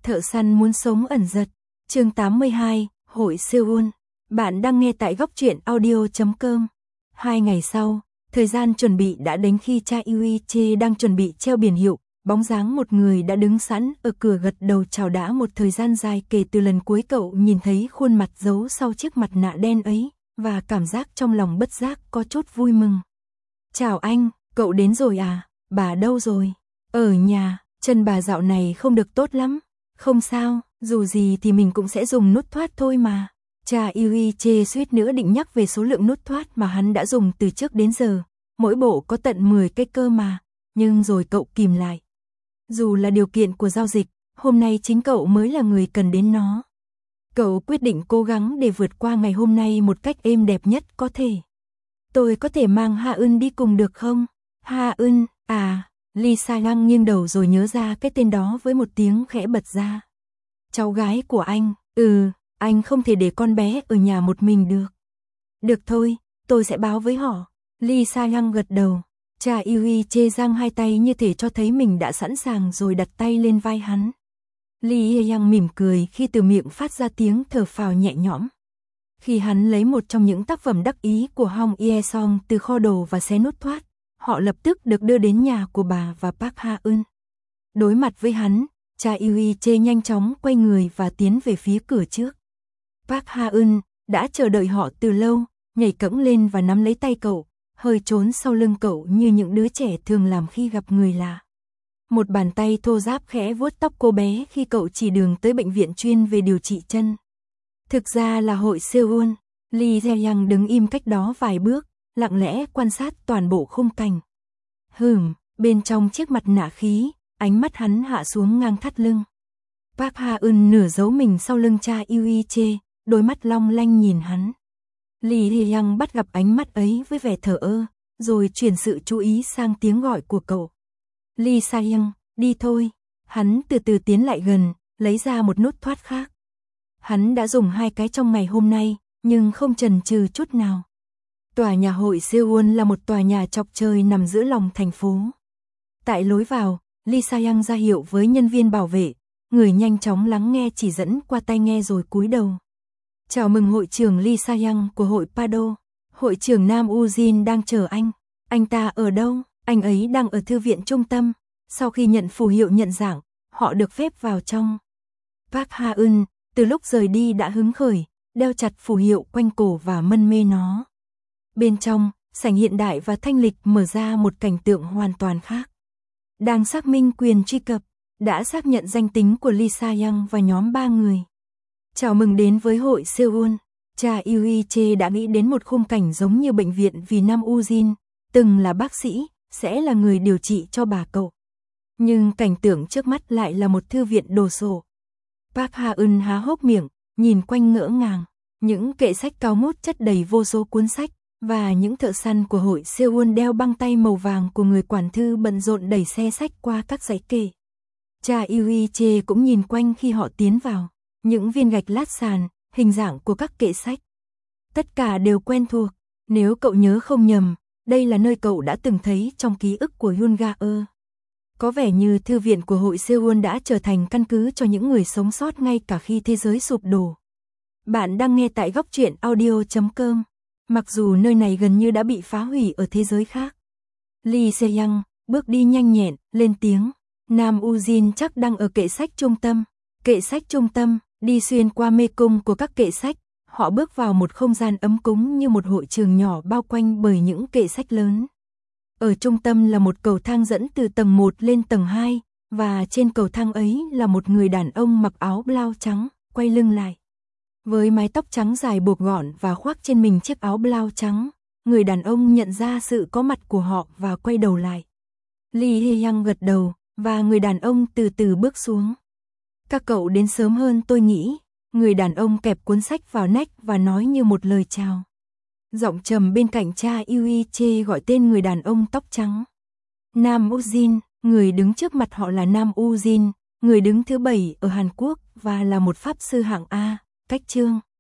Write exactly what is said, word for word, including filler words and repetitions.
Thợ săn muốn sống ẩn giật. Chương tám mươi hai, Hội Seoul. Bạn đang nghe tại góc truyện audio chấm com. Hai ngày sau, thời gian chuẩn bị đã đến khi cha Yuiche đang chuẩn bị treo biển hiệu, bóng dáng một người đã đứng sẵn ở cửa gật đầu chào đã một thời gian dài kể từ lần cuối cậu nhìn thấy khuôn mặt giấu sau chiếc mặt nạ đen ấy, và cảm giác trong lòng bất giác có chút vui mừng. Chào anh, cậu đến rồi à, bà đâu rồi? Ở nhà, chân bà dạo này không được tốt lắm. Không sao, dù gì thì mình cũng sẽ dùng nút thoát thôi mà. Cha Yuiche suýt nữa định nhắc về số lượng nút thoát mà hắn đã dùng từ trước đến giờ. Mỗi bộ có tận mười cái cơ mà, nhưng rồi cậu kìm lại. Dù là điều kiện của giao dịch, hôm nay chính cậu mới là người cần đến nó. Cậu quyết định cố gắng để vượt qua ngày hôm nay một cách êm đẹp nhất có thể. Tôi có thể mang Ha Eun đi cùng được không? Ha Eun, à, Lee Sa-young nghiêng đầu rồi nhớ ra cái tên đó với một tiếng khẽ bật ra. Cháu gái của anh, ừ, anh không thể để con bé ở nhà một mình được. Được thôi, tôi sẽ báo với họ. Lee Sa-young gật đầu. Cha Yuiche giang hai tay như thể cho thấy mình đã sẵn sàng rồi đặt tay lên vai hắn. Lee Sa-young mỉm cười khi từ miệng phát ra tiếng thở phào nhẹ nhõm. Khi hắn lấy một trong những tác phẩm đắc ý của Hong Ye-song từ kho đồ và xé nút thoát, họ lập tức được đưa đến nhà của bà và Park Ha Eun. Đối mặt với hắn, cha Yuiche nhanh chóng quay người và tiến về phía cửa trước. Park Ha Eun đã chờ đợi họ từ lâu, nhảy cẫng lên và nắm lấy tay cậu, hơi trốn sau lưng cậu như những đứa trẻ thường làm khi gặp người lạ. Một bàn tay thô ráp khẽ vuốt tóc cô bé khi cậu chỉ đường tới bệnh viện chuyên về điều trị chân. Thực ra là hội Seoul. Lee Jae-young đứng im cách đó vài bước, lặng lẽ quan sát toàn bộ khung cảnh. Hừm, bên trong chiếc mặt nạ khí, ánh mắt hắn hạ xuống ngang thắt lưng. Park Ha Eun nửa giấu mình sau lưng cha Yuiche, đôi mắt long lanh nhìn hắn. Lee Jae-young bắt gặp ánh mắt ấy với vẻ thờ ơ, rồi chuyển sự chú ý sang tiếng gọi của cậu. Lee Sa-young, đi thôi. Hắn từ từ tiến lại gần, lấy ra một nút thoát khác. Hắn đã dùng hai cái trong ngày hôm nay, nhưng không chần chừ chút nào. Tòa nhà hội Seoul là một tòa nhà chọc trời nằm giữa lòng thành phố. Tại lối vào, Lee Sa-young ra hiệu với nhân viên bảo vệ, người nhanh chóng lắng nghe chỉ dẫn qua tai nghe rồi cúi đầu. Chào mừng hội trưởng Lee Sa-young của hội Pado. Hội trưởng Nam Ujin đang chờ anh. Anh ta ở đâu? Anh ấy đang ở thư viện trung tâm. Sau khi nhận phù hiệu nhận dạng, họ được phép vào trong. Park Ha Eun từ lúc rời đi đã hứng khởi, đeo chặt phù hiệu quanh cổ và mân mê nó. Bên trong, sảnh hiện đại và thanh lịch mở ra một cảnh tượng hoàn toàn khác. Đang xác minh quyền truy cập, đã xác nhận danh tính của Lee Sa-young và nhóm ba người. Chào mừng đến với hội Seoul. Cha Yuiche đã nghĩ đến một khung cảnh giống như bệnh viện vì Nam Ujin, từng là bác sĩ, sẽ là người điều trị cho bà cậu. Nhưng cảnh tượng trước mắt lại là một thư viện đồ sộ. Park Ha Eun há hốc miệng, nhìn quanh ngỡ ngàng, những kệ sách cao ngút chất đầy vô số cuốn sách, và những thợ săn của hội Seoul đeo băng tay màu vàng của người quản thư bận rộn đẩy xe sách qua các dãy kệ. Cha Yuiche cũng nhìn quanh khi họ tiến vào, những viên gạch lát sàn, hình dạng của các kệ sách. Tất cả đều quen thuộc, nếu cậu nhớ không nhầm, đây là nơi cậu đã từng thấy trong ký ức của Yoon Ga-eul. Có vẻ như thư viện của hội Seoul đã trở thành căn cứ cho những người sống sót ngay cả khi thế giới sụp đổ. Bạn đang nghe tại góc truyện audio chấm com. Mặc dù nơi này gần như đã bị phá hủy ở thế giới khác. Lee Se-young bước đi nhanh nhẹn, lên tiếng. Nam Ujin chắc đang ở kệ sách trung tâm. Kệ sách trung tâm, đi xuyên qua mê cung của các kệ sách. Họ bước vào một không gian ấm cúng như một hội trường nhỏ bao quanh bởi những kệ sách lớn. Ở trung tâm là một cầu thang dẫn từ tầng một lên tầng hai, và trên cầu thang ấy là một người đàn ông mặc áo blau trắng, quay lưng lại. Với mái tóc trắng dài buộc gọn và khoác trên mình chiếc áo blau trắng, người đàn ông nhận ra sự có mặt của họ và quay đầu lại. Lee Jae-young gật đầu, và người đàn ông từ từ bước xuống. Các cậu đến sớm hơn tôi nghĩ. Người đàn ông kẹp cuốn sách vào nách và nói như một lời chào. Giọng trầm bên cạnh cha Yuiche gọi tên người đàn ông tóc trắng. Nam Ujin, người đứng trước mặt họ là Nam Ujin, người đứng thứ bảy ở Hàn Quốc và là một pháp sư hạng A, cách chương.